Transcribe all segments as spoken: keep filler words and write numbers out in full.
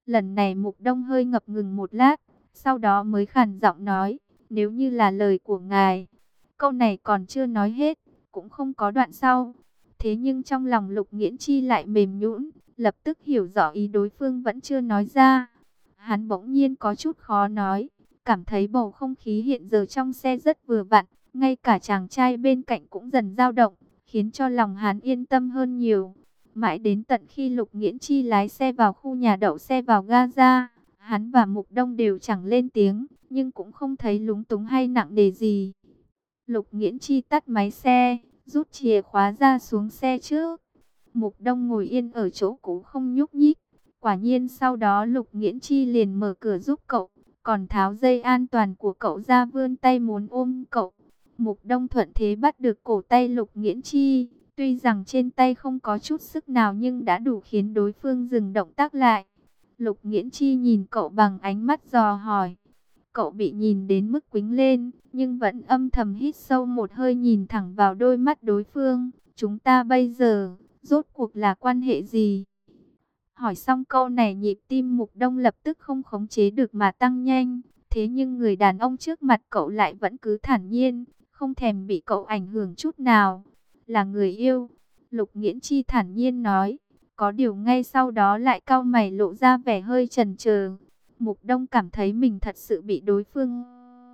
Lần này Mục Đông hơi ngập ngừng một lát, sau đó mới khàn giọng nói, nếu như là lời của ngài. Câu này còn chưa nói hết, cũng không có đoạn sau. Thế nhưng trong lòng Lục Nghiễn Chi lại mềm nhũn, lập tức hiểu rõ ý đối phương vẫn chưa nói ra. Hắn bỗng nhiên có chút khó nói, cảm thấy bầu không khí hiện giờ trong xe rất vừa vặn, ngay cả chàng trai bên cạnh cũng dần dao động, khiến cho lòng hắn yên tâm hơn nhiều. Mãi đến tận khi Lục Nghiễn Chi lái xe vào khu nhà đậu xe vào ga ra, hắn và Mục Đông đều chẳng lên tiếng, nhưng cũng không thấy lúng túng hay nặng nề gì. Lục Nghiễn Chi tắt máy xe, rút chìa khóa ra xuống xe trước. Mục Đông ngồi yên ở chỗ cũ không nhúc nhích. Quả nhiên sau đó Lục Nghiễn Chi liền mở cửa giúp cậu, còn tháo dây an toàn của cậu ra vươn tay muốn ôm cậu. Mục Đông thuận thế bắt được cổ tay Lục Nghiễn Chi. Tuy rằng trên tay không có chút sức nào nhưng đã đủ khiến đối phương dừng động tác lại. Lục Nghiễn Chi nhìn cậu bằng ánh mắt dò hỏi. Cậu bị nhìn đến mức quĩnh lên, nhưng vẫn âm thầm hít sâu một hơi nhìn thẳng vào đôi mắt đối phương. Chúng ta bây giờ, rốt cuộc là quan hệ gì? Hỏi xong câu này nhịp tim Mục Đông lập tức không khống chế được mà tăng nhanh. Thế nhưng người đàn ông trước mặt cậu lại vẫn cứ thản nhiên, không thèm bị cậu ảnh hưởng chút nào. Là người yêu, Lục Nghiễn Chi thản nhiên nói. Có điều ngay sau đó lại cau mày lộ ra vẻ hơi chần chờ. Mục Đông cảm thấy mình thật sự bị đối phương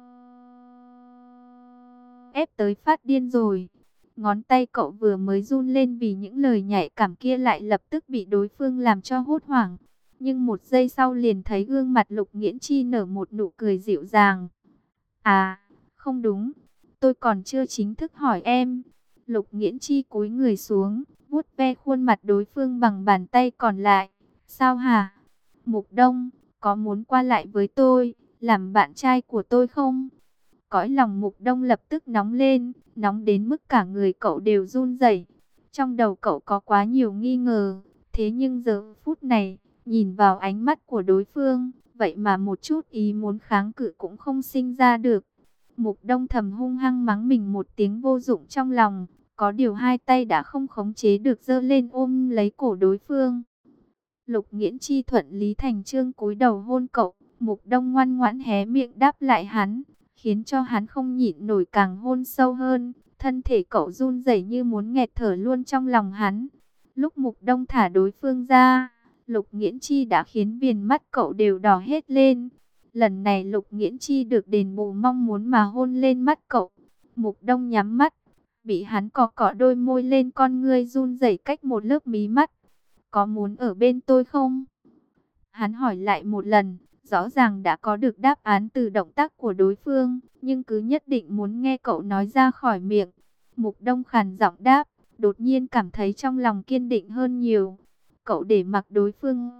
ép tới phát điên rồi. Ngón tay cậu vừa mới run lên vì những lời nhạy cảm kia lại lập tức bị đối phương làm cho hốt hoảng. Nhưng một giây sau liền thấy gương mặt Lục Nghiễn Chi nở một nụ cười dịu dàng. À, không đúng, tôi còn chưa chính thức hỏi em. Lục Nghiễn Chi cúi người xuống, vuốt ve khuôn mặt đối phương bằng bàn tay còn lại. Sao hả? Mục Đông, có muốn qua lại với tôi, làm bạn trai của tôi không? Cõi lòng Mục Đông lập tức nóng lên, nóng đến mức cả người cậu đều run rẩy. Trong đầu cậu có quá nhiều nghi ngờ, thế nhưng giờ phút này, nhìn vào ánh mắt của đối phương, vậy mà một chút ý muốn kháng cự cũng không sinh ra được. Mục Đông thầm hung hăng mắng mình một tiếng vô dụng trong lòng, có điều hai tay đã không khống chế được giơ lên ôm lấy cổ đối phương. Lục Nghiễn Chi thuận lý thành chương cúi đầu hôn cậu, Mục Đông ngoan ngoãn hé miệng đáp lại hắn, khiến cho hắn không nhịn nổi càng hôn sâu hơn, thân thể cậu run rẩy như muốn nghẹt thở luôn trong lòng hắn. Lúc Mục Đông thả đối phương ra, Lục Nghiễn Chi đã khiến viền mắt cậu đều đỏ hết lên. Lần này Lục Nghiễn Chi được đền bù mong muốn mà hôn lên mắt cậu. Mục Đông nhắm mắt, bị hắn cọ cọ đôi môi lên con ngươi run rẩy cách một lớp mí mắt. Có muốn ở bên tôi không? Hắn hỏi lại một lần, rõ ràng đã có được đáp án từ động tác của đối phương, nhưng cứ nhất định muốn nghe cậu nói ra khỏi miệng. Mục Đông khàn giọng đáp, đột nhiên cảm thấy trong lòng kiên định hơn nhiều. Cậu để mặc đối phương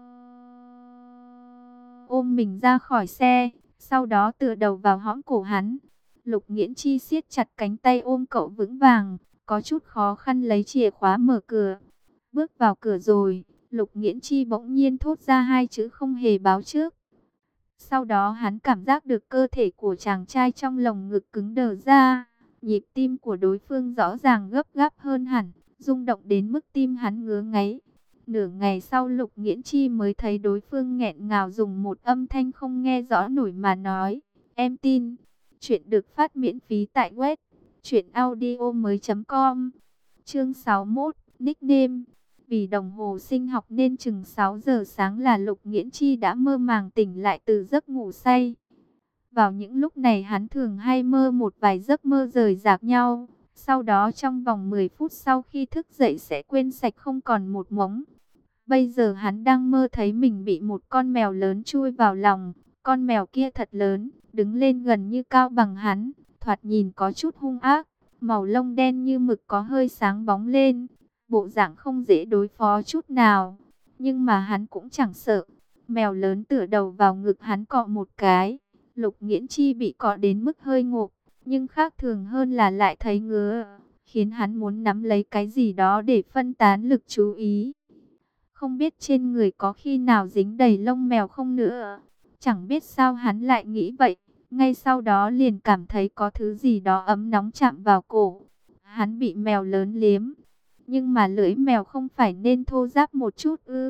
ôm mình ra khỏi xe, sau đó tựa đầu vào hõm cổ hắn. Lục Nghiễn Chi siết chặt cánh tay ôm cậu vững vàng, có chút khó khăn lấy chìa khóa mở cửa. Bước vào cửa rồi, Lục Nghiễn Chi bỗng nhiên thốt ra hai chữ không hề báo trước. Sau đó hắn cảm giác được cơ thể của chàng trai trong lồng ngực cứng đờ ra. Nhịp tim của đối phương rõ ràng gấp gáp hơn hẳn, rung động đến mức tim hắn ngứa ngáy. Nửa ngày sau Lục Nghiễn Chi mới thấy đối phương nghẹn ngào dùng một âm thanh không nghe rõ nổi mà nói. Em tin. Chuyện được phát miễn phí tại web truyện audio mới chấm com. Chương sáu mươi mốt, nickname. Vì đồng hồ sinh học nên chừng sáu giờ sáng là Lục Nghiễn Chi đã mơ màng tỉnh lại từ giấc ngủ say. Vào những lúc này hắn thường hay mơ một vài giấc mơ rời rạc nhau. Sau đó trong vòng mười phút sau khi thức dậy sẽ quên sạch không còn một mống. Bây giờ hắn đang mơ thấy mình bị một con mèo lớn chui vào lòng. Con mèo kia thật lớn, đứng lên gần như cao bằng hắn, thoạt nhìn có chút hung ác. Màu lông đen như mực có hơi sáng bóng lên. Bộ dạng không dễ đối phó chút nào, nhưng mà hắn cũng chẳng sợ. Mèo lớn tựa đầu vào ngực hắn cọ một cái. Lục Nghiễn Chi bị cọ đến mức hơi ngộp, nhưng khác thường hơn là lại thấy ngứa, khiến hắn muốn nắm lấy cái gì đó để phân tán lực chú ý. Không biết trên người có khi nào dính đầy lông mèo không nữa. Chẳng biết sao hắn lại nghĩ vậy. Ngay sau đó liền cảm thấy có thứ gì đó ấm nóng chạm vào cổ. Hắn bị mèo lớn liếm. Nhưng mà lưỡi mèo không phải nên thô ráp một chút ư?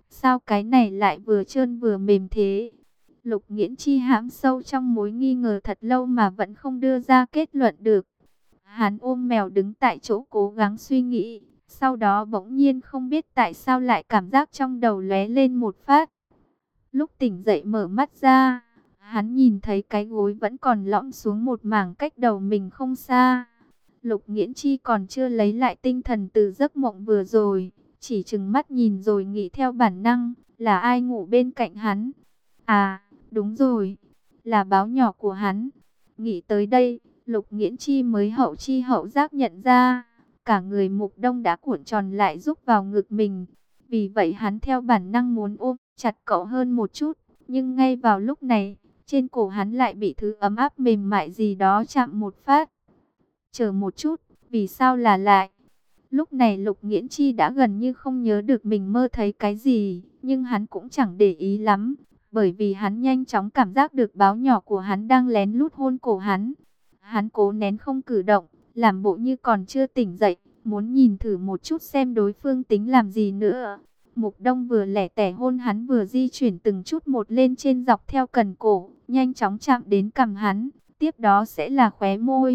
Sao cái này lại vừa trơn vừa mềm thế? Lục Nghiễn Chi hãm sâu trong mối nghi ngờ thật lâu mà vẫn không đưa ra kết luận được. Hắn ôm mèo đứng tại chỗ cố gắng suy nghĩ. Sau đó bỗng nhiên không biết tại sao lại cảm giác trong đầu lóe lên một phát. Lúc tỉnh dậy mở mắt ra, hắn nhìn thấy cái gối vẫn còn lõm xuống một mảng cách đầu mình không xa. Lục Nghiễn Chi còn chưa lấy lại tinh thần từ giấc mộng vừa rồi, chỉ trừng mắt nhìn rồi nghĩ theo bản năng, là ai ngủ bên cạnh hắn? À, đúng rồi, là báo nhỏ của hắn. Nghĩ tới đây, Lục Nghiễn Chi mới hậu chi hậu giác nhận ra, cả người Mục Đông đã cuộn tròn lại rúc vào ngực mình. Vì vậy hắn theo bản năng muốn ôm chặt cậu hơn một chút, nhưng ngay vào lúc này, trên cổ hắn lại bị thứ ấm áp mềm mại gì đó chạm một phát. Chờ một chút, vì sao là lại? Lúc này Lục Nghiễn Chi đã gần như không nhớ được mình mơ thấy cái gì, nhưng hắn cũng chẳng để ý lắm, bởi vì hắn nhanh chóng cảm giác được báo nhỏ của hắn đang lén lút hôn cổ hắn. Hắn cố nén không cử động, làm bộ như còn chưa tỉnh dậy, muốn nhìn thử một chút xem đối phương tính làm gì nữa. Mục Đông vừa lẻ tẻ hôn hắn vừa di chuyển từng chút một lên trên dọc theo cần cổ, nhanh chóng chạm đến cằm hắn, tiếp đó sẽ là khóe môi.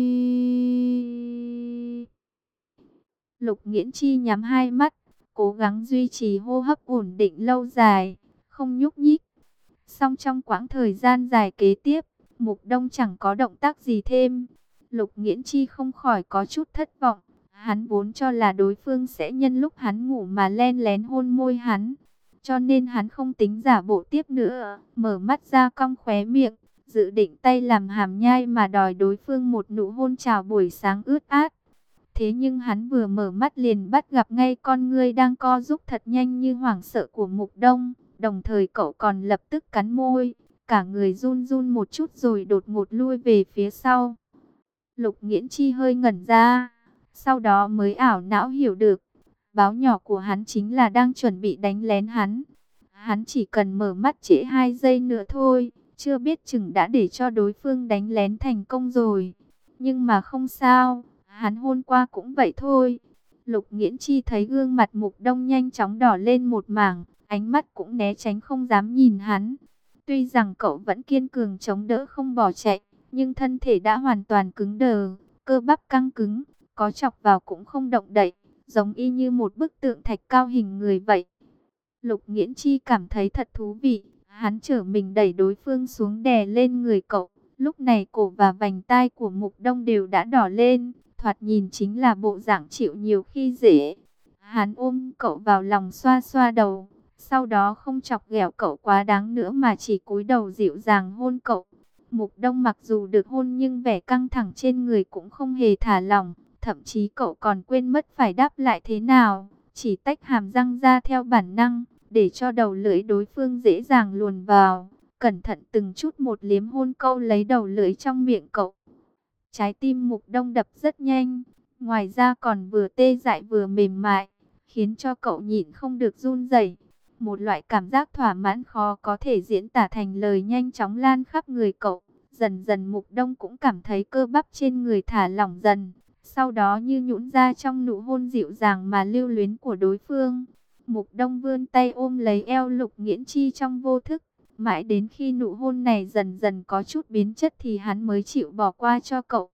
Lục Nghiễn Chi nhắm hai mắt, cố gắng duy trì hô hấp ổn định lâu dài, không nhúc nhích. Song trong quãng thời gian dài kế tiếp, Mục Đông chẳng có động tác gì thêm. Lục Nghiễn Chi không khỏi có chút thất vọng. Hắn vốn cho là đối phương sẽ nhân lúc hắn ngủ mà len lén hôn môi hắn. Cho nên hắn không tính giả bộ tiếp nữa. Mở mắt ra cong khóe miệng, dự định tay làm hàm nhai mà đòi đối phương một nụ hôn chào buổi sáng ướt át. Thế nhưng hắn vừa mở mắt liền bắt gặp ngay con ngươi đang co rúm thật nhanh như hoảng sợ của Mục Đông. Đồng thời cậu còn lập tức cắn môi, cả người run run một chút rồi đột ngột lui về phía sau. Lục Nghiễn Chi hơi ngẩn ra, sau đó mới ảo não hiểu được, báo nhỏ của hắn chính là đang chuẩn bị đánh lén hắn. Hắn chỉ cần mở mắt trễ hai giây nữa thôi, chưa biết chừng đã để cho đối phương đánh lén thành công rồi. Nhưng mà không sao, hắn hôn qua cũng vậy thôi. Lục Nghiễn Chi thấy gương mặt Mục Đông nhanh chóng đỏ lên một mảng, ánh mắt cũng né tránh không dám nhìn hắn. Tuy rằng cậu vẫn kiên cường chống đỡ không bỏ chạy, nhưng thân thể đã hoàn toàn cứng đờ, cơ bắp căng cứng, có chọc vào cũng không động đậy, giống y như một bức tượng thạch cao hình người vậy. Lục Nghiễn Chi cảm thấy thật thú vị, hắn trở mình đẩy đối phương xuống đè lên người cậu. Lúc này cổ và vành tai của Mục Đông đều đã đỏ lên, thoạt nhìn chính là bộ dạng chịu nhiều khi dễ. Hắn ôm cậu vào lòng xoa xoa đầu, sau đó không chọc ghẹo cậu quá đáng nữa mà chỉ cúi đầu dịu dàng hôn cậu. Mục Đông mặc dù được hôn nhưng vẻ căng thẳng trên người cũng không hề thả lỏng, thậm chí cậu còn quên mất phải đáp lại thế nào, chỉ tách hàm răng ra theo bản năng, để cho đầu lưỡi đối phương dễ dàng luồn vào, cẩn thận từng chút một liếm hôn câu lấy đầu lưỡi trong miệng cậu. Trái tim Mục Đông đập rất nhanh, ngoài ra còn vừa tê dại vừa mềm mại, khiến cho cậu nhịn không được run rẩy. Một loại cảm giác thỏa mãn khó có thể diễn tả thành lời nhanh chóng lan khắp người cậu. Dần dần Mục Đông cũng cảm thấy cơ bắp trên người thả lỏng dần, sau đó như nhũn ra trong nụ hôn dịu dàng mà lưu luyến của đối phương. Mục Đông vươn tay ôm lấy eo Lục Nghiễn Chi trong vô thức, mãi đến khi nụ hôn này dần dần có chút biến chất thì hắn mới chịu bỏ qua cho cậu.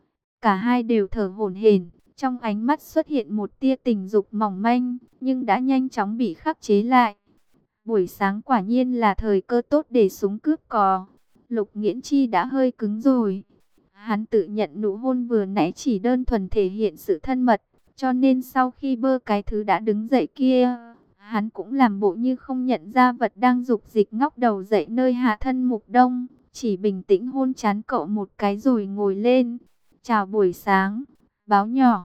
Cả hai đều thở hổn hển, trong ánh mắt xuất hiện một tia tình dục mỏng manh, nhưng đã nhanh chóng bị khắc chế lại. Buổi sáng quả nhiên là thời cơ tốt để súng cướp cò. Lục Nghiễn Chi đã hơi cứng rồi. Hắn tự nhận nụ hôn vừa nãy chỉ đơn thuần thể hiện sự thân mật, cho nên sau khi bơ cái thứ đã đứng dậy kia, hắn cũng làm bộ như không nhận ra vật đang dục dịch ngóc đầu dậy nơi hạ thân Mục Đông, chỉ bình tĩnh hôn trán cậu một cái rồi ngồi lên. Chào buổi sáng, báo nhỏ.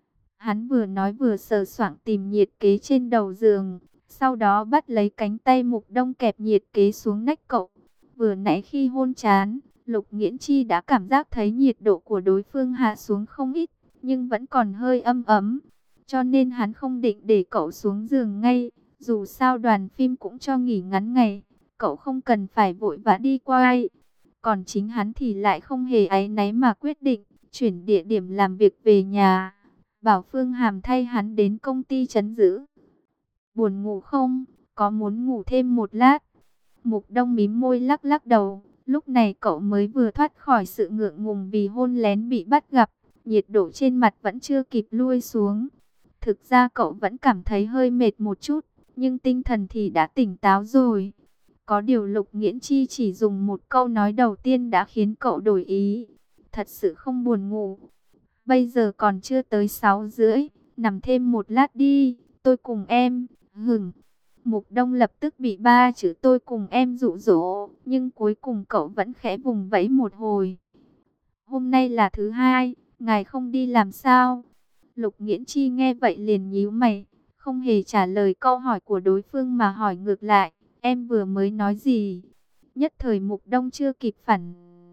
Hắn vừa nói vừa sờ soạng tìm nhiệt kế trên đầu giường, sau đó bắt lấy cánh tay Mục Đông kẹp nhiệt kế xuống nách cậu. Vừa nãy khi hôn trán, Lục Nghiễn Chi đã cảm giác thấy nhiệt độ của đối phương hạ xuống không ít, nhưng vẫn còn hơi âm ấm. Cho nên hắn không định để cậu xuống giường ngay, dù sao đoàn phim cũng cho nghỉ ngắn ngày, cậu không cần phải vội vã đi quay. Còn chính hắn thì lại không hề áy náy mà quyết định chuyển địa điểm làm việc về nhà, bảo Phương Hàm thay hắn đến công ty trấn giữ. Buồn ngủ không? có muốn ngủ thêm một lát? Mục Đông mím môi lắc lắc đầu. Lúc này cậu mới vừa thoát khỏi sự ngượng ngùng vì hôn lén bị bắt gặp. Nhiệt độ trên mặt vẫn chưa kịp lui xuống. Thực ra cậu vẫn cảm thấy hơi mệt một chút, nhưng tinh thần thì đã tỉnh táo rồi. Có điều Lục Nghiễn Chi chỉ dùng một câu nói đầu tiên đã khiến cậu đổi ý. Thật sự không buồn ngủ. Bây giờ còn chưa tới sáu rưỡi, nằm thêm một lát đi, tôi cùng em. Hửng. Mục Đông lập tức bị ba chữ tôi cùng em dụ dỗ, nhưng cuối cùng cậu vẫn khẽ vùng vẫy một hồi. Hôm nay là thứ hai, ngài không đi làm sao? Lục Nghiễn Chi nghe vậy liền nhíu mày, không hề trả lời câu hỏi của đối phương mà hỏi ngược lại, em vừa mới nói gì? Nhất thời Mục Đông chưa kịp phản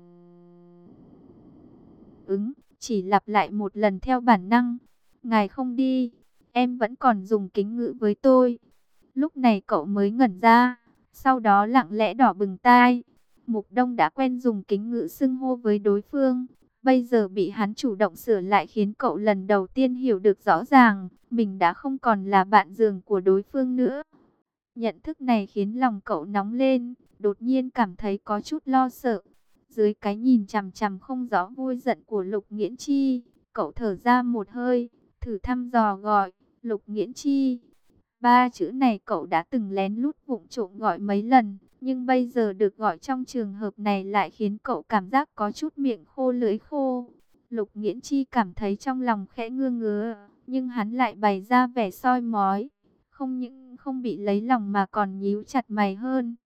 ứng, chỉ lặp lại một lần theo bản năng. Ngài không đi, em vẫn còn dùng kính ngữ với tôi. Lúc này cậu mới ngẩn ra, sau đó lặng lẽ đỏ bừng tai. Mục Đông đã quen dùng kính ngữ xưng hô với đối phương, bây giờ bị hắn chủ động sửa lại khiến cậu lần đầu tiên hiểu được rõ ràng, mình đã không còn là bạn giường của đối phương nữa. Nhận thức này khiến lòng cậu nóng lên, đột nhiên cảm thấy có chút lo sợ. Dưới cái nhìn chằm chằm không rõ vui giận của Lục Nghiễn Chi, cậu thở ra một hơi, thử thăm dò gọi, Lục Nghiễn Chi. Ba chữ này cậu đã từng lén lút vụng trộm gọi mấy lần, nhưng bây giờ được gọi trong trường hợp này lại khiến cậu cảm giác có chút miệng khô lưỡi khô. Lục Nghiễn Chi cảm thấy trong lòng khẽ ngơ ngứa, nhưng hắn lại bày ra vẻ soi mói. Không những không bị lấy lòng mà còn nhíu chặt mày hơn.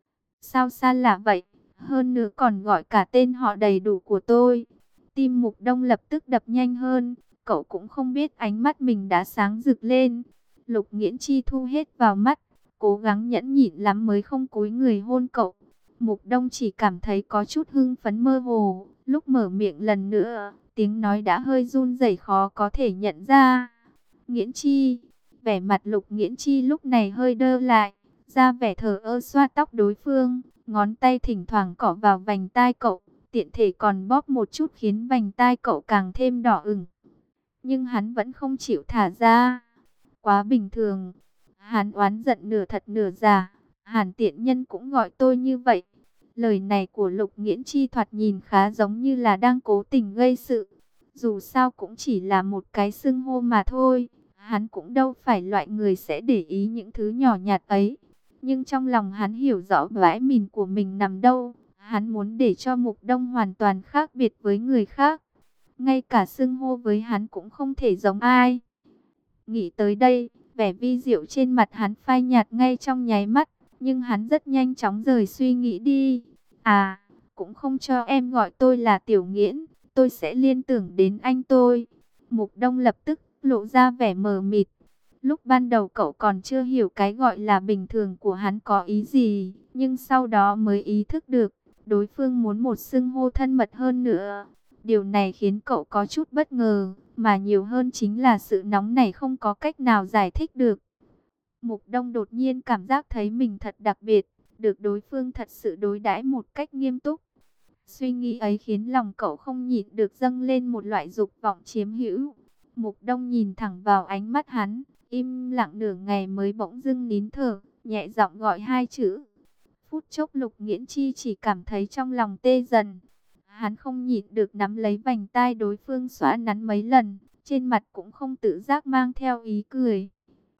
Sao xa lạ vậy? Hơn nữa còn gọi cả tên họ đầy đủ của tôi. Tim Mục Đông lập tức đập nhanh hơn. Cậu cũng không biết ánh mắt mình đã sáng rực lên. Lục Nghiễn Chi thu hết vào mắt, cố gắng nhẫn nhịn lắm mới không cúi người hôn cậu. Mục Đông chỉ cảm thấy có chút hưng phấn mơ hồ. Lúc mở miệng lần nữa, tiếng nói đã hơi run rẩy khó có thể nhận ra. Nghiễn Chi. Vẻ mặt Lục Nghiễn Chi lúc này hơi đơ lại, ra vẻ thờ ơ xoa tóc đối phương, ngón tay thỉnh thoảng cọ vào vành tai cậu, tiện thể còn bóp một chút khiến vành tai cậu càng thêm đỏ ửng. Nhưng hắn vẫn không chịu thả ra. Quá bình thường. Hắn oán giận nửa thật nửa giả. Hàn tiện nhân cũng gọi tôi như vậy. Lời này của Lục Nghiễn Chi thoạt nhìn khá giống như là đang cố tình gây sự. Dù sao cũng chỉ là một cái xưng hô mà thôi. Hắn cũng đâu phải loại người sẽ để ý những thứ nhỏ nhặt ấy. Nhưng trong lòng hắn hiểu rõ bãi mìn của mình nằm đâu. Hắn muốn để cho Mục Đông hoàn toàn khác biệt với người khác. Ngay cả xưng hô với hắn cũng không thể giống ai. Nghĩ tới đây, vẻ vi diệu trên mặt hắn phai nhạt ngay trong nháy mắt. Nhưng hắn rất nhanh chóng rời suy nghĩ đi. À, cũng không cho em gọi tôi là Tiểu Nghiễn. Tôi sẽ liên tưởng đến anh tôi. Mục Đông lập tức lộ ra vẻ mờ mịt. Lúc ban đầu cậu còn chưa hiểu cái gọi là bình thường của hắn có ý gì, nhưng sau đó mới ý thức được, đối phương muốn một xưng hô thân mật hơn nữa. Điều này khiến cậu có chút bất ngờ, mà nhiều hơn chính là sự nóng này không có cách nào giải thích được. Mục Đông đột nhiên cảm giác thấy mình thật đặc biệt, được đối phương thật sự đối đãi một cách nghiêm túc. Suy nghĩ ấy khiến lòng cậu không nhịn được dâng lên một loại dục vọng chiếm hữu. Mục Đông nhìn thẳng vào ánh mắt hắn, im lặng nửa ngày mới bỗng dưng nín thở, nhẹ giọng gọi hai chữ. Phút chốc Lục Nghiễn Chi chỉ cảm thấy trong lòng tê dần. Hắn không nhịn được nắm lấy vành tai đối phương xóa nắn mấy lần, trên mặt cũng không tự giác mang theo ý cười.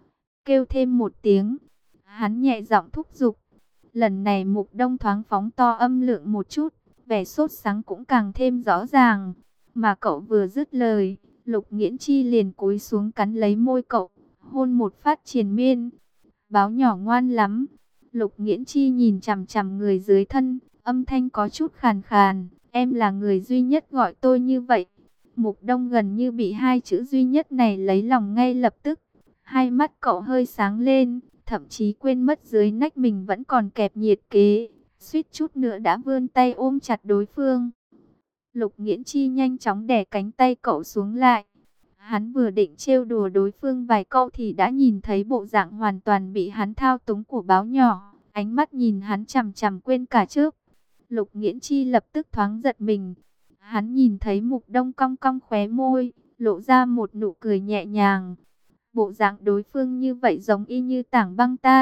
Kêu thêm một tiếng, hắn nhẹ giọng thúc giục. Lần này Mục Đông thoáng phóng to âm lượng một chút, vẻ sốt sắng cũng càng thêm rõ ràng. Mà cậu vừa dứt lời, Lục Nghiễn Chi liền cúi xuống cắn lấy môi cậu, hôn một phát triền miên. Báo nhỏ ngoan lắm. Lục Nghiễn Chi nhìn chằm chằm người dưới thân, âm thanh có chút khàn khàn. Em là người duy nhất gọi tôi như vậy. Mục Đông gần như bị hai chữ duy nhất này lấy lòng ngay lập tức. Hai mắt cậu hơi sáng lên, thậm chí quên mất dưới nách mình vẫn còn kẹp nhiệt kế. Suýt chút nữa đã vươn tay ôm chặt đối phương. Lục Nghiễn Chi nhanh chóng đè cánh tay cậu xuống lại. Hắn vừa định trêu đùa đối phương vài câu thì đã nhìn thấy bộ dạng hoàn toàn bị hắn thao túng của báo nhỏ. Ánh mắt nhìn hắn chằm chằm quên cả trước. Lục Nghiễn Chi lập tức thoáng giật mình. Hắn nhìn thấy Mục Đông cong cong khóe môi, lộ ra một nụ cười nhẹ nhàng. Bộ dạng đối phương như vậy giống y như tảng băng tan,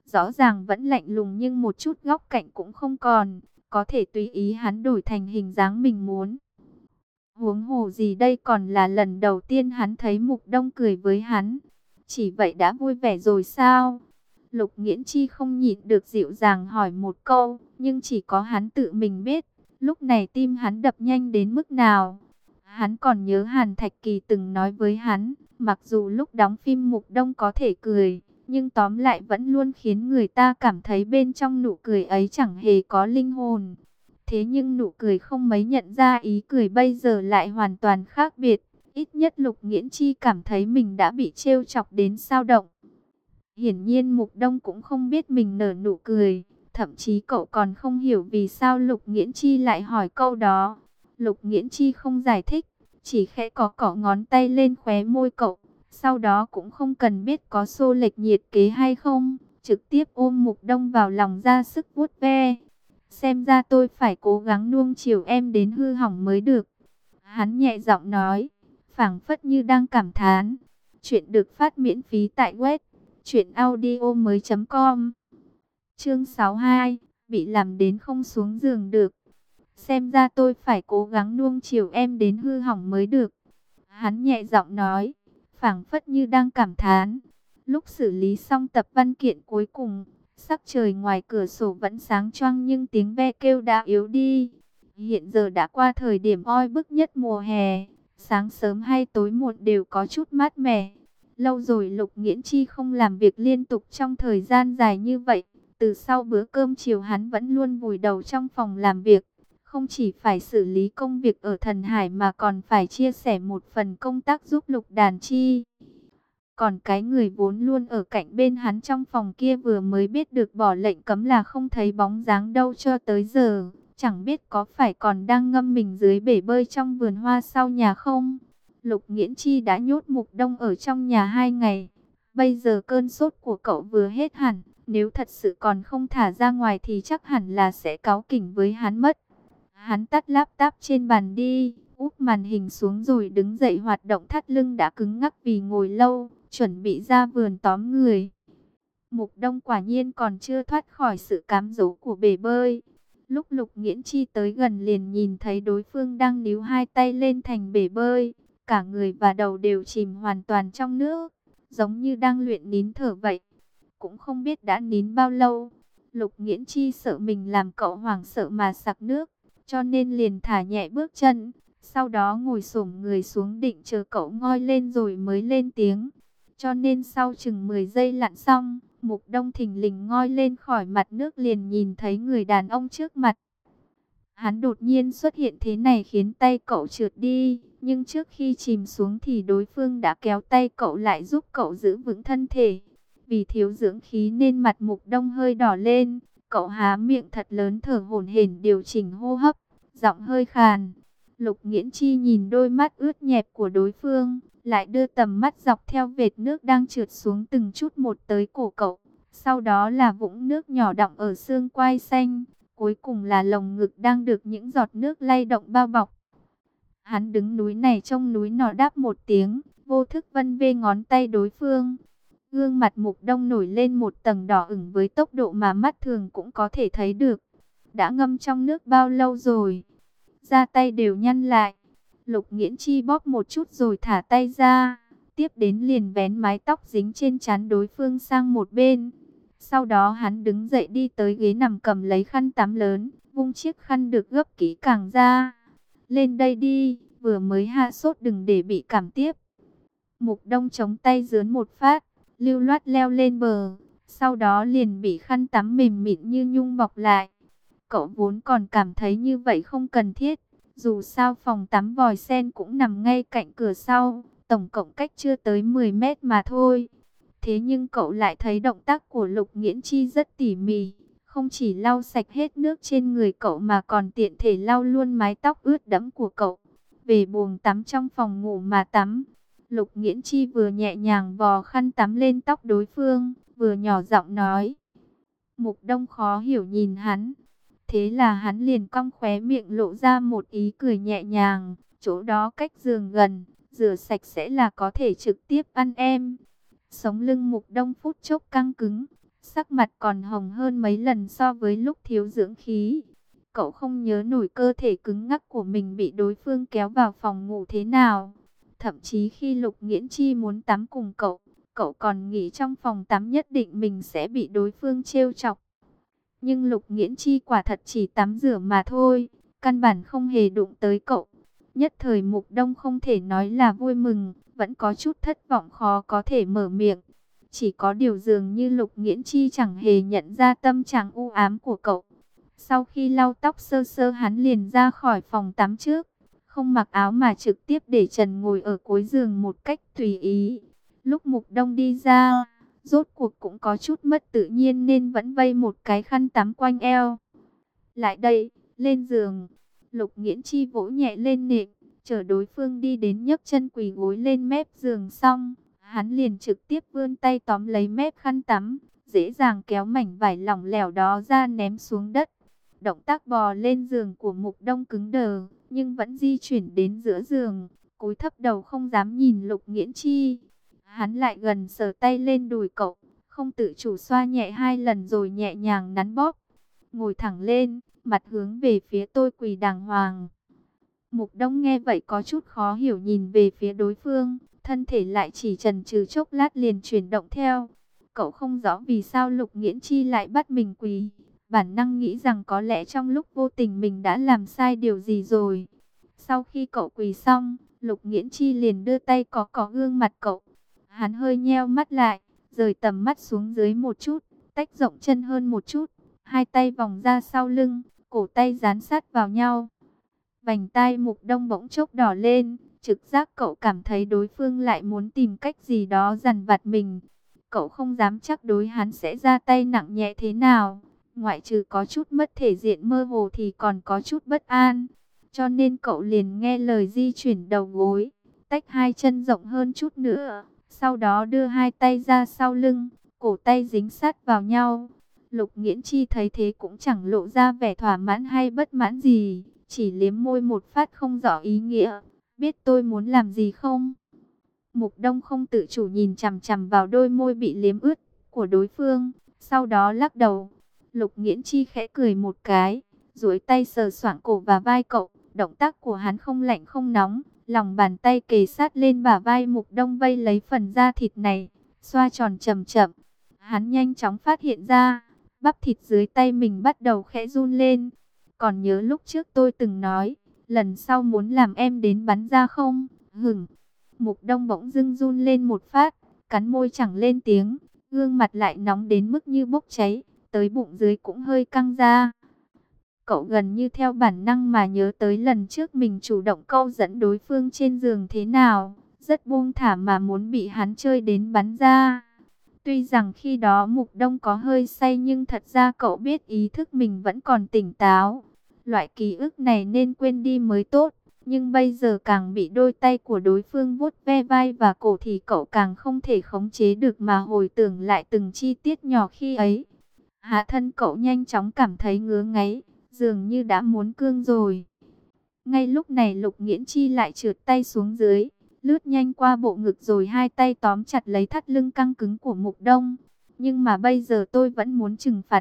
rõ ràng vẫn lạnh lùng nhưng một chút góc cạnh cũng không còn, có thể tùy ý hắn đổi thành hình dáng mình muốn. Huống hồ gì đây còn là lần đầu tiên hắn thấy Mục Đông cười với hắn. Chỉ vậy đã vui vẻ rồi sao? Lục Nghiễn Chi không nhịn được dịu dàng hỏi một câu, nhưng chỉ có hắn tự mình biết, lúc này tim hắn đập nhanh đến mức nào. Hắn còn nhớ Hàn Thạch Kỳ từng nói với hắn, mặc dù lúc đóng phim Mục Đông có thể cười, nhưng tóm lại vẫn luôn khiến người ta cảm thấy bên trong nụ cười ấy chẳng hề có linh hồn. Thế nhưng nụ cười không mấy nhận ra ý cười bây giờ lại hoàn toàn khác biệt. Ít nhất Lục Nghiễn Chi cảm thấy mình đã bị trêu chọc đến sao động. Hiển nhiên Mục Đông cũng không biết mình nở nụ cười. Thậm chí cậu còn không hiểu vì sao Lục Nghiễn Chi lại hỏi câu đó. Lục Nghiễn Chi không giải thích, chỉ khẽ có cỏ ngón tay lên khóe môi cậu. Sau đó cũng không cần biết có xô lệch nhiệt kế hay không, trực tiếp ôm Mục Đông vào lòng ra sức vuốt ve. Xem ra tôi phải cố gắng nuông chiều em đến hư hỏng mới được. Hắn nhẹ giọng nói, phảng phất như đang cảm thán. Chuyện được phát miễn phí tại web truyện audio mới chấm com. Chương sáu mươi hai, bị làm đến không xuống giường được. Xem ra tôi phải cố gắng nuông chiều em đến hư hỏng mới được. Hắn nhẹ giọng nói, phảng phất như đang cảm thán. Lúc xử lý xong tập văn kiện cuối cùng, sắc trời ngoài cửa sổ vẫn sáng choang nhưng tiếng ve kêu đã yếu đi. Hiện giờ đã qua thời điểm oi bức nhất mùa hè, sáng sớm hay tối muộn đều có chút mát mẻ. Lâu rồi Lục Nghiễn Chi không làm việc liên tục trong thời gian dài như vậy. Từ sau bữa cơm chiều hắn vẫn luôn vùi đầu trong phòng làm việc. Không chỉ phải xử lý công việc ở Thần Hải mà còn phải chia sẻ một phần công tác giúp Lục Đàn Chi. Còn cái người vốn luôn ở cạnh bên hắn trong phòng kia vừa mới biết được bỏ lệnh cấm là không thấy bóng dáng đâu cho tới giờ. Chẳng biết có phải còn đang ngâm mình dưới bể bơi trong vườn hoa sau nhà không? Lục Nghiễn Chi đã nhốt Mục Đông ở trong nhà hai ngày. Bây giờ cơn sốt của cậu vừa hết hẳn. Nếu thật sự còn không thả ra ngoài thì chắc hẳn là sẽ cáu kỉnh với hắn mất. Hắn tắt laptop trên bàn đi, úp màn hình xuống rồi đứng dậy hoạt động thắt lưng đã cứng ngắc vì ngồi lâu, chuẩn bị ra vườn tóm người. Mục Đông quả nhiên còn chưa thoát khỏi sự cám dỗ của bể bơi. Lúc Lục Nghiễn Chi tới gần liền nhìn thấy đối phương đang níu hai tay lên thành bể bơi. Cả người và đầu đều chìm hoàn toàn trong nước, giống như đang luyện nín thở vậy. Cũng không biết đã nín bao lâu. Lục Nghiễn Chi sợ mình làm cậu hoảng sợ mà sặc nước, cho nên liền thả nhẹ bước chân. Sau đó ngồi xổm người xuống định chờ cậu ngoi lên rồi mới lên tiếng. Cho nên sau chừng mười giây lặn xong, Mục Đông thình lình ngoi lên khỏi mặt nước liền nhìn thấy người đàn ông trước mặt. Hắn đột nhiên xuất hiện thế này khiến tay cậu trượt đi, nhưng trước khi chìm xuống thì đối phương đã kéo tay cậu lại giúp cậu giữ vững thân thể. Vì thiếu dưỡng khí nên mặt Mục Đông hơi đỏ lên, cậu há miệng thật lớn thở hổn hển điều chỉnh hô hấp, giọng hơi khàn. Lục Nghiễn Chi nhìn đôi mắt ướt nhẹp của đối phương, lại đưa tầm mắt dọc theo vệt nước đang trượt xuống từng chút một tới cổ cậu. Sau đó là vũng nước nhỏ đọng ở xương quai xanh, cuối cùng là lồng ngực đang được những giọt nước lay động bao bọc. Hắn đứng núi này trông núi nọ đáp một tiếng, vô thức vân vê ngón tay đối phương. Gương mặt Mục Đông nổi lên một tầng đỏ ửng với tốc độ mà mắt thường cũng có thể thấy được. Đã ngâm trong nước bao lâu rồi? Da tay đều nhăn lại. Lục Nghiễn Chi bóp một chút rồi thả tay ra. Tiếp đến liền vén mái tóc dính trên trán đối phương sang một bên. Sau đó hắn đứng dậy đi tới ghế nằm cầm lấy khăn tắm lớn, vung chiếc khăn được gấp kỹ càng ra. Lên đây đi, vừa mới hạ sốt đừng để bị cảm tiếp. Mục Đông chống tay dướn một phát, lưu loát leo lên bờ. Sau đó liền bị khăn tắm mềm mịn như nhung bọc lại. Cậu vốn còn cảm thấy như vậy không cần thiết. Dù sao phòng tắm vòi sen cũng nằm ngay cạnh cửa sau, tổng cộng cách chưa tới mười mét mà thôi. Thế nhưng cậu lại thấy động tác của Lục Nghiễn Chi rất tỉ mỉ, không chỉ lau sạch hết nước trên người cậu mà còn tiện thể lau luôn mái tóc ướt đẫm của cậu. Về buồng tắm trong phòng ngủ mà tắm, Lục Nghiễn Chi vừa nhẹ nhàng vò khăn tắm lên tóc đối phương, vừa nhỏ giọng nói. Mục Đông khó hiểu nhìn hắn. Thế là hắn liền cong khóe miệng lộ ra một ý cười nhẹ nhàng, chỗ đó cách giường gần, rửa sạch sẽ là có thể trực tiếp ăn em. Sống lưng Mục Đông phút chốc căng cứng, sắc mặt còn hồng hơn mấy lần so với lúc thiếu dưỡng khí. Cậu không nhớ nổi cơ thể cứng ngắc của mình bị đối phương kéo vào phòng ngủ thế nào. Thậm chí khi Lục Nghiễn Chi muốn tắm cùng cậu, cậu còn nghĩ trong phòng tắm nhất định mình sẽ bị đối phương trêu chọc. Nhưng Lục Nghiễn Chi quả thật chỉ tắm rửa mà thôi, căn bản không hề đụng tới cậu. Nhất thời Mục Đông không thể nói là vui mừng, vẫn có chút thất vọng khó có thể mở miệng. Chỉ có điều dường như Lục Nghiễn Chi chẳng hề nhận ra tâm trạng u ám của cậu. Sau khi lau tóc sơ sơ hắn liền ra khỏi phòng tắm trước, không mặc áo mà trực tiếp để trần ngồi ở cuối giường một cách tùy ý. Lúc Mục Đông đi ra, rốt cuộc cũng có chút mất tự nhiên nên vẫn vây một cái khăn tắm quanh eo. Lại đây, lên giường. Lục Nghiễn Chi vỗ nhẹ lên nệm, chờ đối phương đi đến nhấc chân quỳ gối lên mép giường xong, hắn liền trực tiếp vươn tay tóm lấy mép khăn tắm, dễ dàng kéo mảnh vải lỏng lẻo đó ra ném xuống đất. Động tác bò lên giường của Mục Đông cứng đờ, nhưng vẫn di chuyển đến giữa giường, cúi thấp đầu không dám nhìn Lục Nghiễn Chi. Hắn lại gần sờ tay lên đùi cậu, không tự chủ xoa nhẹ hai lần rồi nhẹ nhàng nắn bóp. Ngồi thẳng lên, mặt hướng về phía tôi quỳ đàng hoàng. Mục Đông nghe vậy có chút khó hiểu nhìn về phía đối phương, thân thể lại chỉ chần chừ chốc lát liền chuyển động theo. Cậu không rõ vì sao Lục Nghiễn Chi lại bắt mình quỳ, bản năng nghĩ rằng có lẽ trong lúc vô tình mình đã làm sai điều gì rồi. Sau khi cậu quỳ xong, Lục Nghiễn Chi liền đưa tay cọ cọ gương mặt cậu. Hắn hơi nheo mắt lại, rời tầm mắt xuống dưới một chút, tách rộng chân hơn một chút, hai tay vòng ra sau lưng, cổ tay dán sát vào nhau. Vành tai Mục Đông bỗng chốc đỏ lên, trực giác cậu cảm thấy đối phương lại muốn tìm cách gì đó dằn vặt mình. Cậu không dám chắc đối hắn sẽ ra tay nặng nhẹ thế nào, ngoại trừ có chút mất thể diện mơ hồ thì còn có chút bất an. Cho nên cậu liền nghe lời di chuyển đầu gối, tách hai chân rộng hơn chút nữa, sau đó đưa hai tay ra sau lưng, cổ tay dính sát vào nhau. Lục Nghiễn Chi thấy thế cũng chẳng lộ ra vẻ thỏa mãn hay bất mãn gì, chỉ liếm môi một phát không rõ ý nghĩa. Biết tôi muốn làm gì không? Mục Đông không tự chủ nhìn chằm chằm vào đôi môi bị liếm ướt của đối phương, sau đó lắc đầu. Lục Nghiễn Chi khẽ cười một cái, duỗi tay sờ soạng cổ và vai cậu. Động tác của hắn không lạnh không nóng, lòng bàn tay kề sát lên bả vai Mục Đông vây lấy phần da thịt này, xoa tròn chậm chậm. Hắn nhanh chóng phát hiện ra, bắp thịt dưới tay mình bắt đầu khẽ run lên. Còn nhớ lúc trước tôi từng nói, lần sau muốn làm em đến bắn ra không? Hửng. Mục Đông bỗng dưng run lên một phát, cắn môi chẳng lên tiếng, gương mặt lại nóng đến mức như bốc cháy, tới bụng dưới cũng hơi căng ra. Cậu gần như theo bản năng mà nhớ tới lần trước mình chủ động câu dẫn đối phương trên giường thế nào, rất buông thả mà muốn bị hắn chơi đến bắn ra. Tuy rằng khi đó Mục Đông có hơi say nhưng thật ra cậu biết ý thức mình vẫn còn tỉnh táo. Loại ký ức này nên quên đi mới tốt. Nhưng bây giờ càng bị đôi tay của đối phương vuốt ve vai và cổ thì cậu càng không thể khống chế được mà hồi tưởng lại từng chi tiết nhỏ khi ấy. Hạ thân cậu nhanh chóng cảm thấy ngứa ngáy, dường như đã muốn cương rồi. Ngay lúc này Lục Nghiễn Chi lại trượt tay xuống dưới, lướt nhanh qua bộ ngực rồi hai tay tóm chặt lấy thắt lưng căng cứng của Mục Đông. Nhưng mà bây giờ tôi vẫn muốn trừng phạt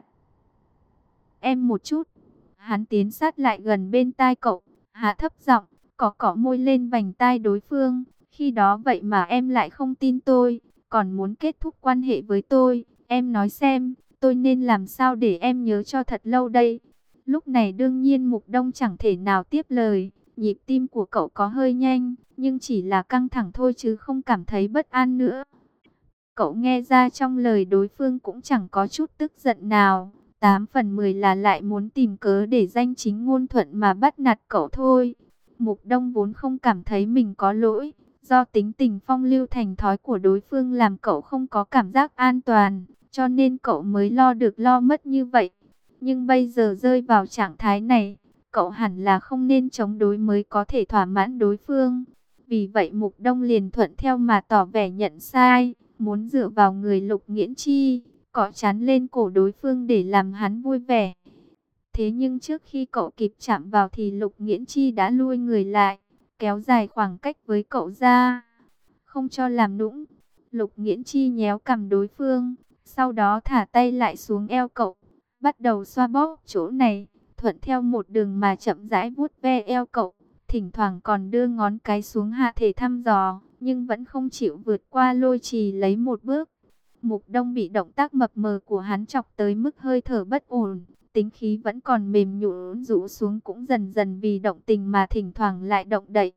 em một chút. Hắn tiến sát lại gần bên tai cậu, hạ thấp giọng, cọ cọ môi lên vành tai đối phương. Khi đó vậy mà em lại không tin tôi, còn muốn kết thúc quan hệ với tôi. Em nói xem, tôi nên làm sao để em nhớ cho thật lâu đây. Lúc này đương nhiên Mục Đông chẳng thể nào tiếp lời. Nhịp tim của cậu có hơi nhanh, nhưng chỉ là căng thẳng thôi chứ không cảm thấy bất an nữa. Cậu nghe ra trong lời đối phương cũng chẳng có chút tức giận nào. Tám phần mười là lại muốn tìm cớ để danh chính ngôn thuận mà bắt nạt cậu thôi. Mục Đông vốn không cảm thấy mình có lỗi, do tính tình phong lưu thành thói của đối phương làm cậu không có cảm giác an toàn, cho nên cậu mới lo được lo mất như vậy. Nhưng bây giờ rơi vào trạng thái này, cậu hẳn là không nên chống đối mới có thể thỏa mãn đối phương. Vì vậy Mục Đông liền thuận theo mà tỏ vẻ nhận sai, muốn dựa vào người Lục Nghiễn Chi, cọ chán lên cổ đối phương để làm hắn vui vẻ. Thế nhưng trước khi cậu kịp chạm vào thì Lục Nghiễn Chi đã lui người lại, kéo dài khoảng cách với cậu ra. Không cho làm nũng, Lục Nghiễn Chi nhéo cằm đối phương, Sau đó thả tay lại xuống eo cậu, bắt đầu xoa bóp chỗ này, thuận theo một đường mà chậm rãi vuốt ve eo cậu, thỉnh thoảng còn đưa ngón cái xuống hạ thể thăm dò, nhưng vẫn không chịu vượt qua lôi trì lấy một bước. Mục Đông bị động tác mập mờ của hắn chọc tới mức hơi thở bất ổn, tính khí vẫn còn mềm nhũn rũ xuống, cũng dần dần vì động tình mà thỉnh thoảng lại động đậy.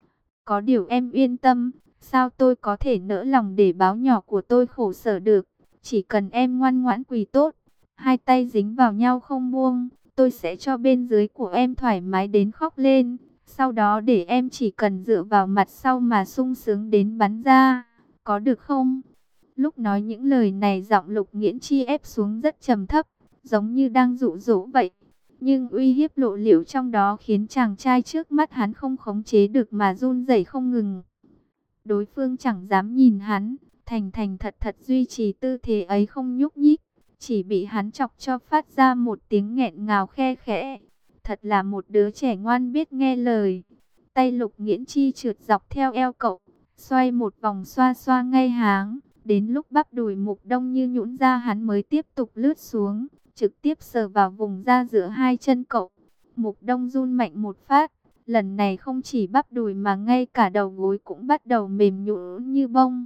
Có điều em yên tâm, sao tôi có thể nỡ lòng để báo nhỏ của tôi khổ sở được, chỉ cần em ngoan ngoãn quỳ tốt, hai tay dính vào nhau không buông, tôi sẽ cho bên dưới của em thoải mái đến khóc lên, sau đó để em chỉ cần dựa vào mặt sau mà sung sướng đến bắn ra, có được không? Lúc nói những lời này giọng Lục Nghiễn Chi ép xuống rất trầm thấp, giống như đang dụ dỗ vậy. Nhưng uy hiếp lộ liễu trong đó khiến chàng trai trước mắt hắn không khống chế được mà run rẩy không ngừng. Đối phương chẳng dám nhìn hắn, thành thành thật thật duy trì tư thế ấy không nhúc nhích, chỉ bị hắn chọc cho phát ra một tiếng nghẹn ngào khe khẽ. Thật là một đứa trẻ ngoan biết nghe lời. Tay Lục Nghiễn Chi trượt dọc theo eo cậu, xoay một vòng xoa xoa ngay háng. Đến lúc bắp đùi Mục Đông như nhũn ra hắn mới tiếp tục lướt xuống, trực tiếp sờ vào vùng da giữa hai chân cậu. Mục Đông run mạnh một phát, lần này không chỉ bắp đùi mà ngay cả đầu gối cũng bắt đầu mềm nhũn như bông.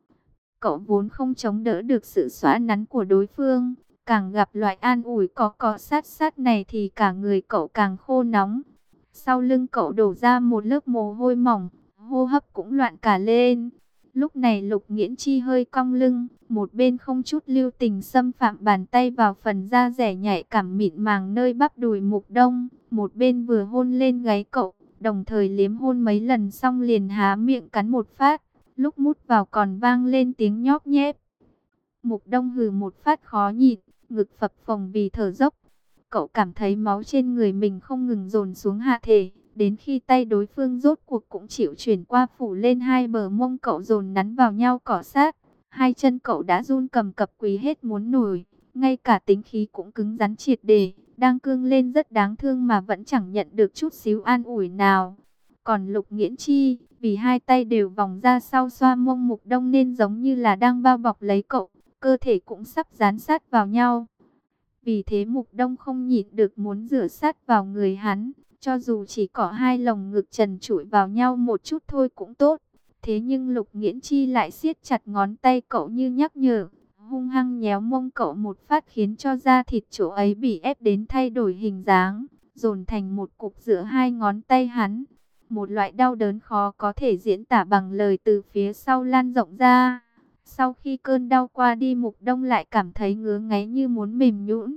Cậu vốn không chống đỡ được sự xoa nắn của đối phương, càng gặp loại an ủi có cọ sát sát này thì cả người cậu càng khô nóng. Sau lưng cậu đổ ra một lớp mồ hôi mỏng, hô hấp cũng loạn cả lên. Lúc này Lục Nghiễn Chi hơi cong lưng, một bên không chút lưu tình xâm phạm bàn tay vào phần da rẻ nhạy cảm mịn màng nơi bắp đùi Mục Đông, một bên vừa hôn lên gáy cậu, đồng thời liếm hôn mấy lần xong liền há miệng cắn một phát, lúc mút vào còn vang lên tiếng nhóp nhép. Mục Đông hừ một phát khó nhịn, ngực phập phồng vì thở dốc. Cậu cảm thấy máu trên người mình không ngừng dồn xuống hạ thể. Đến khi tay đối phương rốt cuộc cũng chịu chuyển qua phủ lên hai bờ mông cậu dồn nắn vào nhau cọ sát. Hai chân cậu đã run cầm cập quỳ hết muốn nổi. Ngay cả tính khí cũng cứng rắn triệt để. Đang cương lên rất đáng thương mà vẫn chẳng nhận được chút xíu an ủi nào. Còn Lục Nghiễn Chi, vì hai tay đều vòng ra sau xoa mông Mục Đông nên giống như là đang bao bọc lấy cậu. Cơ thể cũng sắp dán sát vào nhau. Vì thế Mục Đông không nhịn được muốn rửa sát vào người hắn. Cho dù chỉ có hai lồng ngực trần trụi vào nhau một chút thôi cũng tốt. Thế nhưng Lục Nghiễn Chi lại siết chặt ngón tay cậu như nhắc nhở. Hung hăng nhéo mông cậu một phát khiến cho da thịt chỗ ấy bị ép đến thay đổi hình dáng. Dồn thành một cục giữa hai ngón tay hắn. Một loại đau đớn khó có thể diễn tả bằng lời từ phía sau lan rộng ra. Sau khi cơn đau qua đi Mục Đông lại cảm thấy ngứa ngáy như muốn mềm nhũn.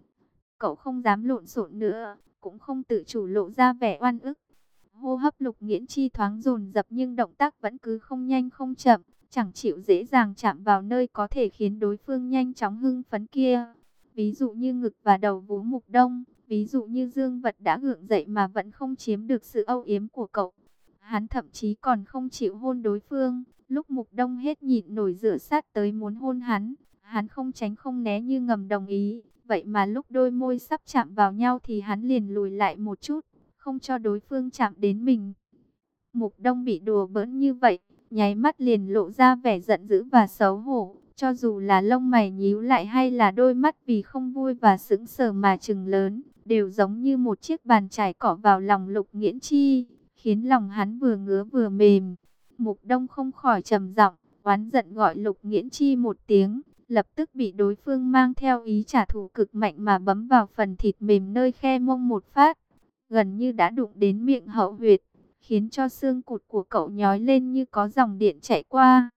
Cậu không dám lộn xộn nữa, cũng không tự chủ lộ ra vẻ oan ức. Hô hấp Lục Nghiễn Chi thoáng dồn dập nhưng động tác vẫn cứ không nhanh không chậm, chẳng chịu dễ dàng chạm vào nơi có thể khiến đối phương nhanh chóng hưng phấn kia. Ví dụ như ngực và đầu vú Mục Đông, ví dụ như dương vật đã gượng dậy mà vẫn không chiếm được sự âu yếm của cậu. Hắn thậm chí còn không chịu hôn đối phương, lúc Mục Đông hết nhịn nổi rửa sát tới muốn hôn hắn, hắn không tránh không né như ngầm đồng ý. Vậy mà lúc đôi môi sắp chạm vào nhau thì hắn liền lùi lại một chút, không cho đối phương chạm đến mình. Mục Đông bị đùa bỡn như vậy, nháy mắt liền lộ ra vẻ giận dữ và xấu hổ. Cho dù là lông mày nhíu lại hay là đôi mắt vì không vui và sững sờ mà trừng lớn, đều giống như một chiếc bàn chải cỏ vào lòng Lục Nghiễn Chi, khiến lòng hắn vừa ngứa vừa mềm. Mục Đông không khỏi trầm giọng, oán giận gọi Lục Nghiễn Chi một tiếng. Lập tức bị đối phương mang theo ý trả thù cực mạnh mà bấm vào phần thịt mềm nơi khe mông một phát, gần như đã đụng đến miệng hậu huyệt, khiến cho xương cụt của cậu nhói lên như có dòng điện chảy qua.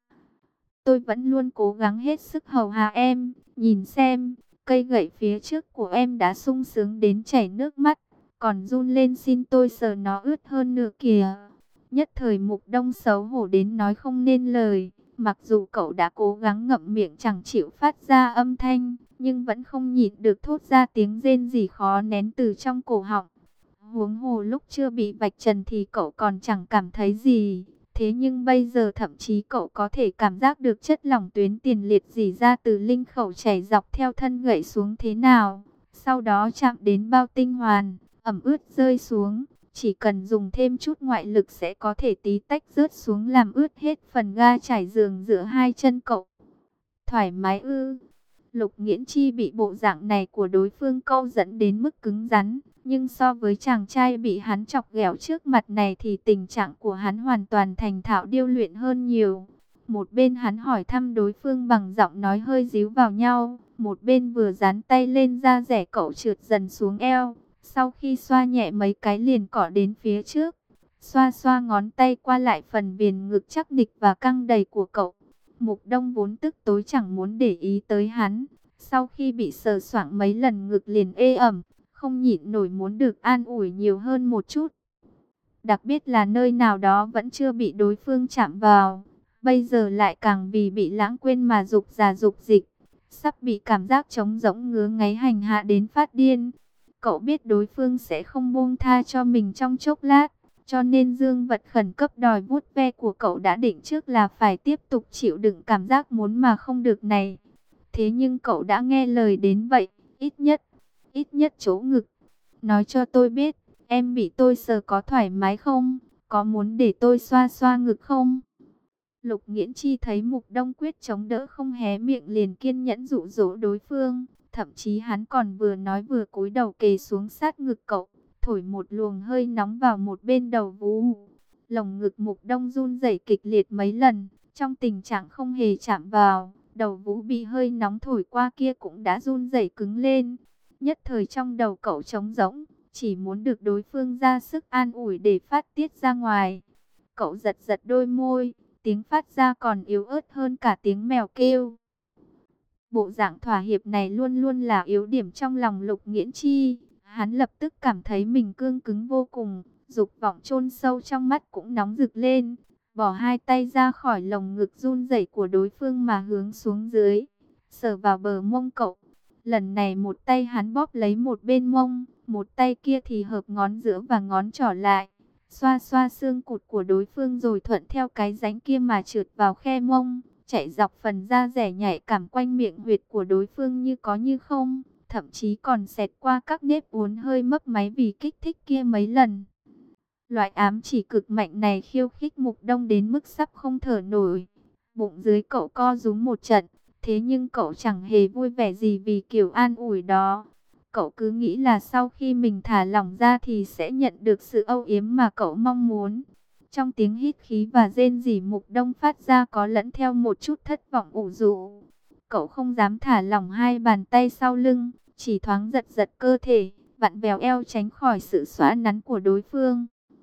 Tôi vẫn luôn cố gắng hết sức hầu hạ em, nhìn xem, cây gậy phía trước của em đã sung sướng đến chảy nước mắt, còn run lên xin tôi sờ nó ướt hơn nữa kìa. Nhất thời Mục Đông xấu hổ đến nói không nên lời. Mặc dù cậu đã cố gắng ngậm miệng chẳng chịu phát ra âm thanh, nhưng vẫn không nhịn được thốt ra tiếng rên rỉ khó nén từ trong cổ họng. Huống hồ lúc chưa bị vạch trần thì cậu còn chẳng cảm thấy gì. Thế nhưng bây giờ thậm chí cậu có thể cảm giác được chất lỏng tuyến tiền liệt rỉ ra từ linh khẩu chảy dọc theo thân gậy xuống thế nào. Sau đó chạm đến bao tinh hoàn, ẩm ướt rơi xuống. Chỉ cần dùng thêm chút ngoại lực sẽ có thể tí tách rớt xuống làm ướt hết phần ga trải giường giữa hai chân cậu. Thoải mái ư? Lục Nghiễn Chi bị bộ dạng này của đối phương câu dẫn đến mức cứng rắn, nhưng so với chàng trai bị hắn chọc ghẹo trước mặt này thì tình trạng của hắn hoàn toàn thành thạo điêu luyện hơn nhiều. Một bên hắn hỏi thăm đối phương bằng giọng nói hơi díu vào nhau, một bên vừa dán tay lên da dẻ cậu trượt dần xuống eo. Sau khi xoa nhẹ mấy cái liền cọ đến phía trước, xoa xoa ngón tay qua lại phần viền ngực chắc nịch và căng đầy của cậu. Mục Đông vốn tức tối chẳng muốn để ý tới hắn, sau khi bị sờ soạng mấy lần ngực liền ê ẩm, không nhịn nổi muốn được an ủi nhiều hơn một chút. Đặc biệt là nơi nào đó vẫn chưa bị đối phương chạm vào, bây giờ lại càng vì bị lãng quên mà dục già dục dịch, sắp bị cảm giác trống rỗng ngứa ngáy hành hạ đến phát điên. Cậu biết đối phương sẽ không buông tha cho mình trong chốc lát, cho nên dương vật khẩn cấp đòi vuốt ve của cậu đã định trước là phải tiếp tục chịu đựng cảm giác muốn mà không được này. Thế nhưng cậu đã nghe lời đến vậy, ít nhất, ít nhất chỗ ngực. Nói cho tôi biết, em bị tôi sờ có thoải mái không? Có muốn để tôi xoa xoa ngực không? Lục Nghiễn Chi thấy Mục Đông quyết chống đỡ không hé miệng liền kiên nhẫn dụ dỗ đối phương. Thậm chí hắn còn vừa nói vừa cúi đầu kề xuống sát ngực cậu, thổi một luồng hơi nóng vào một bên đầu vú. Lồng ngực Mục Đông run rẩy kịch liệt mấy lần, trong tình trạng không hề chạm vào, đầu vú bị hơi nóng thổi qua kia cũng đã run rẩy cứng lên. Nhất thời trong đầu cậu trống rỗng, chỉ muốn được đối phương ra sức an ủi để phát tiết ra ngoài. Cậu giật giật đôi môi, tiếng phát ra còn yếu ớt hơn cả tiếng mèo kêu. Bộ dạng thỏa hiệp này luôn luôn là yếu điểm trong lòng Lục Nghiễn Chi. Hắn lập tức cảm thấy mình cương cứng vô cùng, dục vọng chôn sâu trong mắt cũng nóng rực lên. Bỏ hai tay ra khỏi lồng ngực run rẩy của đối phương mà hướng xuống dưới, sờ vào bờ mông cậu. Lần này một tay hắn bóp lấy một bên mông, một tay kia thì hợp ngón giữa và ngón trỏ lại, xoa xoa xương cụt của đối phương rồi thuận theo cái rãnh kia mà trượt vào khe mông, chạy dọc phần da dẻ nhạy cảm quanh miệng huyệt của đối phương như có như không, thậm chí còn xẹt qua các nếp uốn hơi mấp máy vì kích thích kia mấy lần. Loại ám chỉ cực mạnh này khiêu khích Mục Đông đến mức sắp không thở nổi. Bụng dưới cậu co rúm một trận, thế nhưng cậu chẳng hề vui vẻ gì vì kiểu an ủi đó. Cậu cứ nghĩ là sau khi mình thả lỏng ra thì sẽ nhận được sự âu yếm mà cậu mong muốn. Trong tiếng hít khí và rên rỉ Mục Đông phát ra có lẫn theo một chút thất vọng ủ rũ. Cậu không dám thả lỏng hai bàn tay sau lưng, chỉ thoáng giật giật cơ thể, vặn vẹo eo tránh khỏi sự xõa nắn của đối phương.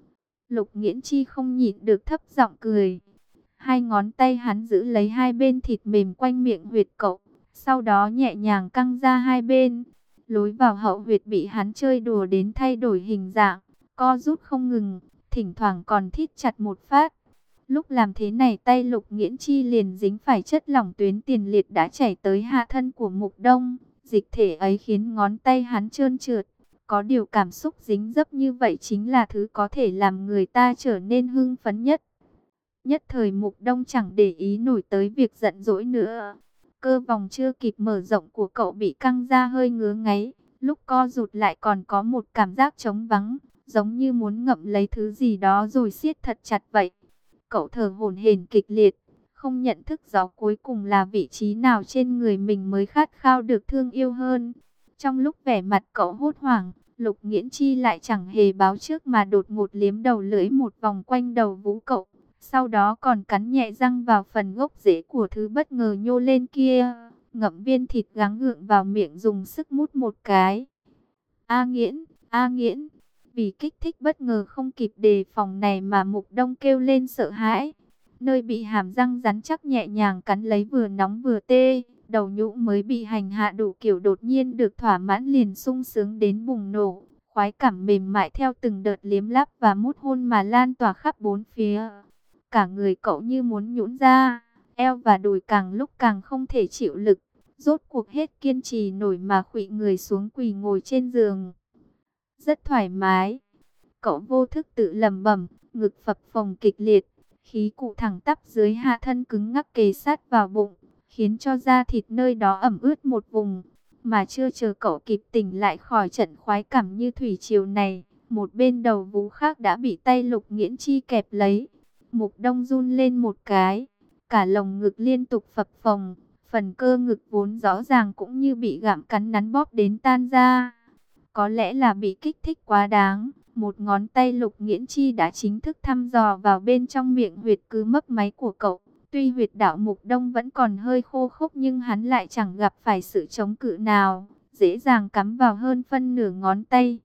Lục Nghiễn Chi không nhịn được thấp giọng cười. Hai ngón tay hắn giữ lấy hai bên thịt mềm quanh miệng huyệt cậu, sau đó nhẹ nhàng căng ra hai bên. Lối vào hậu huyệt bị hắn chơi đùa đến thay đổi hình dạng, co rút không ngừng, thỉnh thoảng còn thít chặt một phát. Lúc làm thế này tay Lục Nghiễn Chi liền dính phải chất lỏng tuyến tiền liệt đã chảy tới hạ thân của Mục Đông. Dịch thể ấy khiến ngón tay hắn trơn trượt. Có điều cảm xúc dính dấp như vậy chính là thứ có thể làm người ta trở nên hưng phấn nhất. Nhất thời Mục Đông chẳng để ý nổi tới việc giận dỗi nữa. Cơ vòng chưa kịp mở rộng của cậu bị căng ra hơi ngứa ngáy. Lúc co rụt lại còn có một cảm giác trống vắng, giống như muốn ngậm lấy thứ gì đó rồi siết thật chặt vậy. Cậu thở hổn hển kịch liệt, không nhận thức rõ cuối cùng là vị trí nào trên người mình mới khát khao được thương yêu hơn. Trong lúc vẻ mặt cậu hốt hoảng, Lục Nghiễn Chi lại chẳng hề báo trước mà đột ngột liếm đầu lưỡi một vòng quanh đầu vú cậu. Sau đó còn cắn nhẹ răng vào phần gốc rễ của thứ bất ngờ nhô lên kia, ngậm viên thịt gắng gượng vào miệng dùng sức mút một cái. A Nghiễn, A Nghiễn, vì kích thích bất ngờ không kịp đề phòng này mà Mục Đông kêu lên sợ hãi. Nơi bị hàm răng rắn chắc nhẹ nhàng cắn lấy vừa nóng vừa tê, đầu nhũ mới bị hành hạ đủ kiểu đột nhiên được thỏa mãn liền sung sướng đến bùng nổ. Khoái cảm mềm mại theo từng đợt liếm láp và mút hôn mà lan tỏa khắp bốn phía. Cả người cậu như muốn nhũn ra, eo và đùi càng lúc càng không thể chịu lực. Rốt cuộc hết kiên trì nổi mà khuỵu người xuống quỳ ngồi trên giường. Rất thoải mái. Cậu vô thức tự lẩm bẩm, ngực phập phồng kịch liệt. Khí cụ thẳng tắp dưới hạ thân cứng ngắc kề sát vào bụng, khiến cho da thịt nơi đó ẩm ướt một vùng. Mà chưa chờ cậu kịp tỉnh lại khỏi trận khoái cảm như thủy triều này, một bên đầu vú khác đã bị tay Lục Nghiễn Chi kẹp lấy. Mục Đông run lên một cái, cả lồng ngực liên tục phập phồng, Phần cơ ngực vốn rõ ràng cũng như bị gặm cắn nắn bóp đến tan ra. Có lẽ là bị kích thích quá đáng, một ngón tay Lục Nghiễn Chi đã chính thức thăm dò vào bên trong miệng huyệt cứ mấp máy của cậu. Tuy huyệt đạo Mục Đông vẫn còn hơi khô khốc nhưng hắn lại chẳng gặp phải sự chống cự nào, dễ dàng cắm vào hơn phân nửa ngón tay.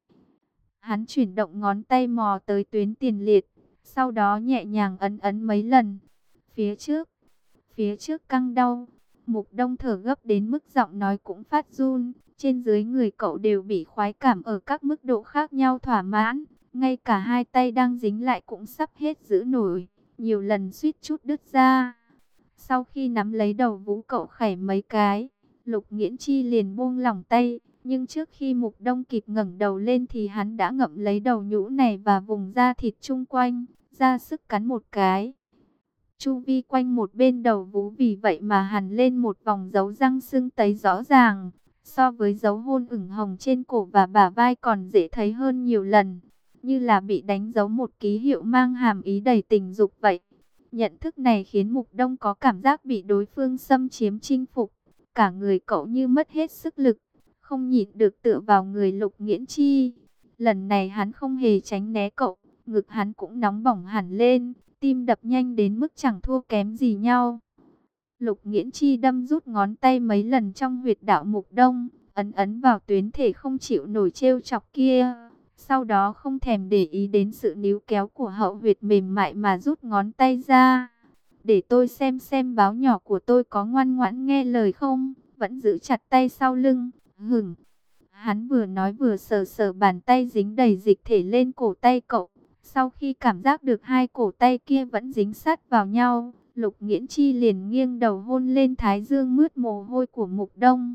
Hắn chuyển động ngón tay mò tới tuyến tiền liệt, sau đó nhẹ nhàng ấn ấn mấy lần. Phía trước, phía trước căng đau. Mục Đông thở gấp đến mức giọng nói cũng phát run. Trên dưới người cậu đều bị khoái cảm ở các mức độ khác nhau thỏa mãn. Ngay cả hai tay đang dính lại cũng sắp hết giữ nổi, nhiều lần suýt chút đứt ra. Sau khi nắm lấy đầu vú cậu khảy mấy cái, Lục Nghiễn Chi liền buông lỏng tay. Nhưng trước khi Mục Đông kịp ngẩng đầu lên thì hắn đã ngậm lấy đầu nhũ này và vùng da thịt chung quanh, ra sức cắn một cái. Chu vi quanh một bên đầu vú vì vậy mà hằn lên một vòng dấu răng sưng tấy rõ ràng. So với dấu hôn ửng hồng trên cổ và bả vai còn dễ thấy hơn nhiều lần. Như là bị đánh dấu một ký hiệu mang hàm ý đầy tình dục vậy. Nhận thức này khiến Mục Đông có cảm giác bị đối phương xâm chiếm chinh phục. Cả người cậu như mất hết sức lực, không nhịn được tựa vào người Lục Nghiễn Chi. Lần này hắn không hề tránh né cậu, ngực hắn cũng nóng bỏng hẳn lên, tim đập nhanh đến mức chẳng thua kém gì nhau. Lục Nghiễn Chi đâm rút ngón tay mấy lần trong huyệt đạo Mục Đông, ấn ấn vào tuyến thể không chịu nổi trêu chọc kia. Sau đó không thèm để ý đến sự níu kéo của hậu huyệt mềm mại mà rút ngón tay ra. Để tôi xem xem báo nhỏ của tôi có ngoan ngoãn nghe lời không, vẫn giữ chặt tay sau lưng. Hửng. Hắn vừa nói vừa sờ sờ bàn tay dính đầy dịch thể lên cổ tay cậu. Sau khi cảm giác được hai cổ tay kia vẫn dính sát vào nhau, Lục Nghiễn Chi liền nghiêng đầu hôn lên thái dương mướt mồ hôi của Mục Đông.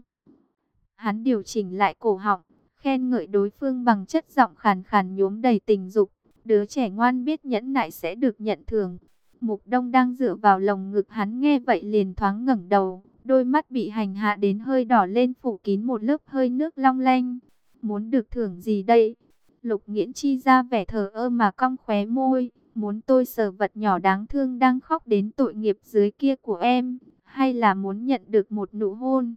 Hắn điều chỉnh lại cổ họng, khen ngợi đối phương bằng chất giọng khàn khàn nhuốm đầy tình dục. Đứa trẻ ngoan biết nhẫn nại sẽ được nhận thưởng. Mục Đông đang dựa vào lồng ngực hắn nghe vậy liền thoáng ngẩng đầu. Đôi mắt bị hành hạ đến hơi đỏ lên phủ kín một lớp hơi nước long lanh. Muốn được thưởng gì đây? Lục Nghiễn Chi ra vẻ thờ ơ mà cong khóe môi. Muốn tôi sờ vật nhỏ đáng thương đang khóc đến tội nghiệp dưới kia của em, hay là muốn nhận được một nụ hôn?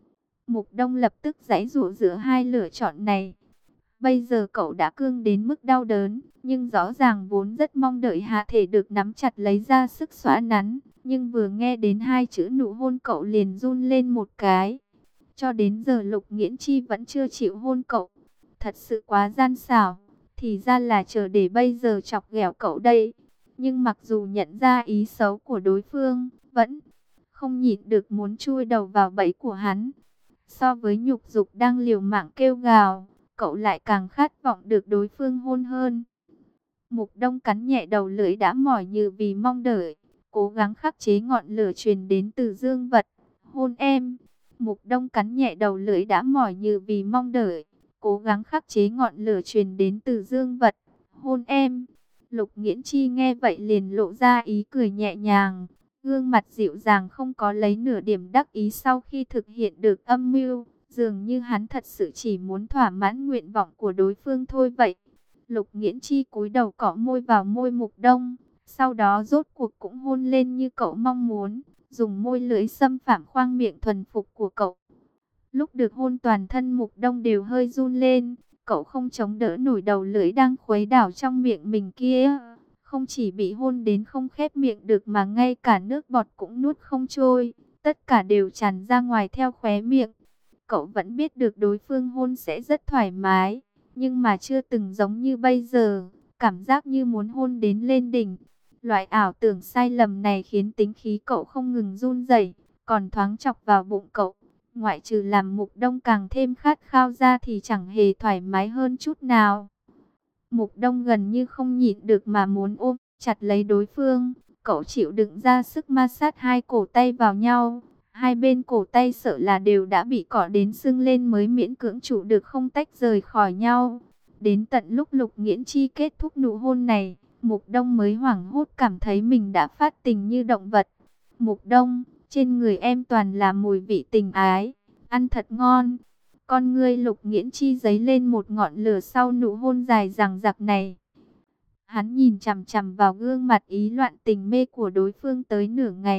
Mục Đông lập tức giãy giụa giữa hai lựa chọn này. Bây giờ cậu đã cương đến mức đau đớn, nhưng rõ ràng vốn rất mong đợi hạ thể được nắm chặt lấy ra sức xóa nắn. Nhưng vừa nghe đến hai chữ nụ hôn cậu liền run lên một cái. Cho đến giờ Lục Nghiễn Chi vẫn chưa chịu hôn cậu. Thật sự quá gian xảo, thì ra là chờ để bây giờ chọc ghẹo cậu đây. Nhưng mặc dù nhận ra ý xấu của đối phương, vẫn không nhịn được muốn chui đầu vào bẫy của hắn. So với nhục dục đang liều mạng kêu gào, cậu lại càng khát vọng được đối phương hôn hơn. Mục Đông cắn nhẹ đầu lưỡi đã mỏi như vì mong đợi, cố gắng khắc chế ngọn lửa truyền đến từ dương vật. Hôn em. Mục Đông cắn nhẹ đầu lưỡi đã mỏi như vì mong đợi, cố gắng khắc chế ngọn lửa truyền đến từ dương vật. Hôn em. Lục Nghiễn Chi nghe vậy liền lộ ra ý cười nhẹ nhàng, gương mặt dịu dàng không có lấy nửa điểm đắc ý sau khi thực hiện được âm mưu. Dường như hắn thật sự chỉ muốn thỏa mãn nguyện vọng của đối phương thôi vậy. Lục Nghiễn Chi cúi đầu cọ môi vào môi Mục Đông, sau đó rốt cuộc cũng hôn lên như cậu mong muốn, dùng môi lưỡi xâm phạm khoang miệng thuần phục của cậu. Lúc được hôn toàn thân Mục Đông đều hơi run lên, cậu không chống đỡ nổi đầu lưỡi đang khuấy đảo trong miệng mình kia. Không chỉ bị hôn đến không khép miệng được mà ngay cả nước bọt cũng nuốt không trôi, tất cả đều tràn ra ngoài theo khóe miệng. Cậu vẫn biết được đối phương hôn sẽ rất thoải mái, nhưng mà chưa từng giống như bây giờ, cảm giác như muốn hôn đến lên đỉnh. Loại ảo tưởng sai lầm này khiến tính khí cậu không ngừng run rẩy, còn thoáng chọc vào bụng cậu. Ngoại trừ làm Mục Đông càng thêm khát khao ra thì chẳng hề thoải mái hơn chút nào. Mục Đông gần như không nhịn được mà muốn ôm chặt lấy đối phương. Cậu chịu đựng ra sức ma sát hai cổ tay vào nhau. Hai bên cổ tay sợ là đều đã bị cọ đến sưng lên mới miễn cưỡng trụ được không tách rời khỏi nhau. Đến tận lúc Lục Nghiễn Chi kết thúc nụ hôn này, Mục Đông mới hoảng hốt cảm thấy mình đã phát tình như động vật. Mục Đông, trên người em toàn là mùi vị tình ái, ăn thật ngon. Con ngươi Lục Nghiễn Chi giấy lên một ngọn lửa sau nụ hôn dài dằng dặc này. Hắn nhìn chằm chằm vào gương mặt ý loạn tình mê của đối phương tới nửa ngày,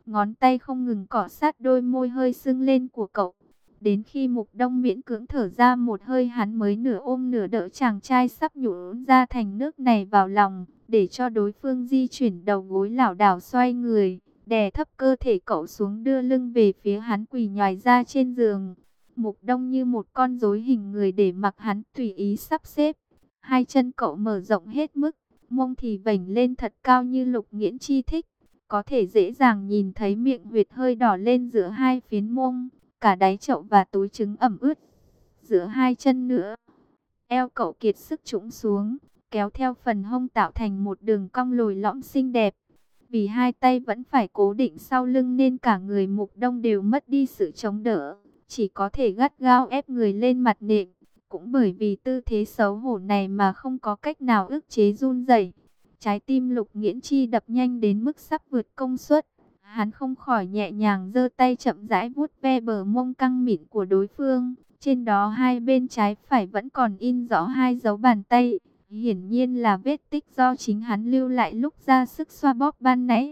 ngón tay không ngừng cọ sát đôi môi hơi sưng lên của cậu. Đến khi Mục Đông miễn cưỡng thở ra một hơi, hắn mới nửa ôm nửa đỡ chàng trai sắp nhũn ra thành nước này vào lòng, để cho đối phương di chuyển đầu gối lảo đảo xoay người, đè thấp cơ thể cậu xuống, đưa lưng về phía hắn quỳ nhòi ra trên giường. Mục Đông như một con rối hình người để mặc hắn tùy ý sắp xếp. Hai chân cậu mở rộng hết mức, mông thì vểnh lên thật cao như Lục Nghiễn Chi thích. Có thể dễ dàng nhìn thấy miệng huyệt hơi đỏ lên giữa hai phiến mông, cả đáy chậu và túi trứng ẩm ướt giữa hai chân nữa. Eo cậu kiệt sức trũng xuống, kéo theo phần hông tạo thành một đường cong lồi lõm xinh đẹp. Vì hai tay vẫn phải cố định sau lưng nên cả người Mục Đông đều mất đi sự chống đỡ, chỉ có thể gắt gao ép người lên mặt nệm. Cũng bởi vì tư thế xấu hổ này mà không có cách nào ức chế run rẩy. Trái tim Lục Nghiễn Chi đập nhanh đến mức sắp vượt công suất. Hắn không khỏi nhẹ nhàng giơ tay chậm rãi vuốt ve bờ mông căng mịn của đối phương. Trên đó hai bên trái phải vẫn còn in rõ hai dấu bàn tay. Hiển nhiên là vết tích do chính hắn lưu lại lúc ra sức xoa bóp ban nãy.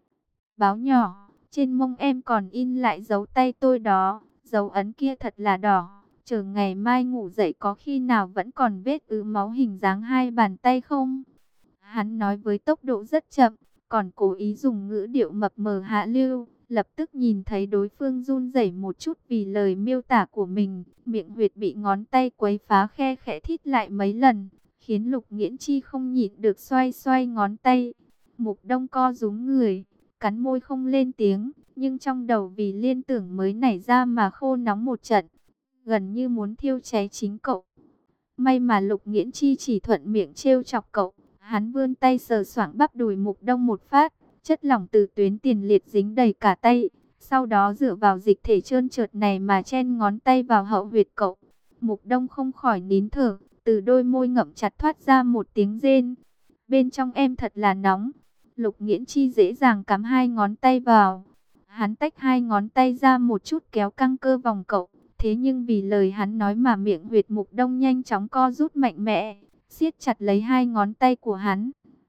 Báo nhỏ, trên mông em còn in lại dấu tay tôi đó. Dấu ấn kia thật là đỏ. Chờ ngày mai ngủ dậy có khi nào vẫn còn vết ứ máu hình dáng hai bàn tay không? Hắn nói với tốc độ rất chậm, còn cố ý dùng ngữ điệu mập mờ hạ lưu. Lập tức nhìn thấy đối phương run rẩy một chút vì lời miêu tả của mình. Miệng huyệt bị ngón tay quấy phá khe khẽ thít lại mấy lần, khiến Lục Nghiễn Chi không nhịn được xoay xoay ngón tay. Mục Đông co rúm người, cắn môi không lên tiếng, nhưng trong đầu vì liên tưởng mới nảy ra mà khô nóng một trận, gần như muốn thiêu cháy chính cậu. May mà Lục Nghiễn Chi chỉ thuận miệng trêu chọc cậu. Hắn vươn tay sờ soạng bắp đùi Mục Đông một phát, chất lỏng từ tuyến tiền liệt dính đầy cả tay. Sau đó dựa vào dịch thể trơn trượt này mà chen ngón tay vào hậu huyệt cậu. Mục Đông không khỏi nín thở, từ đôi môi ngậm chặt thoát ra một tiếng rên. Bên trong em thật là nóng. Lục Nghiễn Chi dễ dàng cắm hai ngón tay vào. Hắn tách hai ngón tay ra một chút kéo căng cơ vòng cậu. Thế nhưng vì lời hắn nói mà miệng huyệt Mục Đông nhanh chóng co rút mạnh mẽ, siết chặt lấy hai ngón tay của hắn.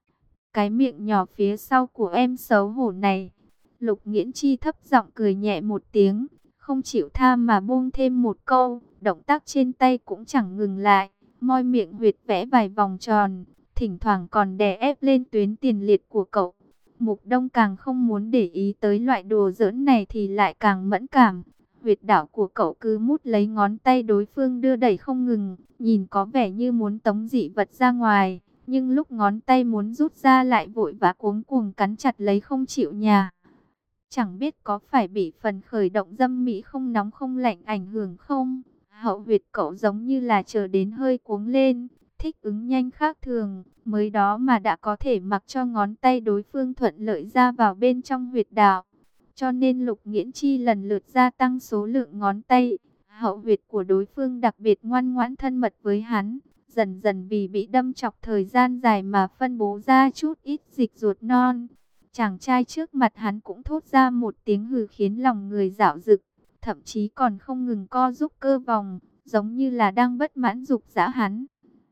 Cái miệng nhỏ phía sau của em xấu hổ này. Lục Nghiễn Chi thấp giọng cười nhẹ một tiếng, không chịu tha mà buông thêm một câu. Động tác trên tay cũng chẳng ngừng lại, môi miệng huyệt vẽ vài vòng tròn, thỉnh thoảng còn đè ép lên tuyến tiền liệt của cậu. Mục Đông càng không muốn để ý tới loại đồ giỡn này thì lại càng mẫn cảm. Huyệt đạo của cậu cứ mút lấy ngón tay đối phương đưa đẩy không ngừng, nhìn có vẻ như muốn tống dị vật ra ngoài, nhưng lúc ngón tay muốn rút ra lại vội vã cuống cuồng cắn chặt lấy không chịu nhả. Chẳng biết có phải bị phần khởi động dâm mỹ không nóng không lạnh ảnh hưởng không? Hậu huyệt cậu giống như là chờ đến hơi cuống lên, thích ứng nhanh khác thường, mới đó mà đã có thể mặc cho ngón tay đối phương thuận lợi ra vào bên trong huyệt đạo. Cho nên Lục Nghiễn Chi lần lượt gia tăng số lượng ngón tay. Hậu huyệt của đối phương đặc biệt ngoan ngoãn thân mật với hắn. Dần dần vì bị đâm chọc thời gian dài mà phân bố ra chút ít dịch ruột non. Chàng trai trước mặt hắn cũng thốt ra một tiếng hừ khiến lòng người dạo dực. Thậm chí còn không ngừng co giúp cơ vòng, giống như là đang bất mãn dục dã hắn.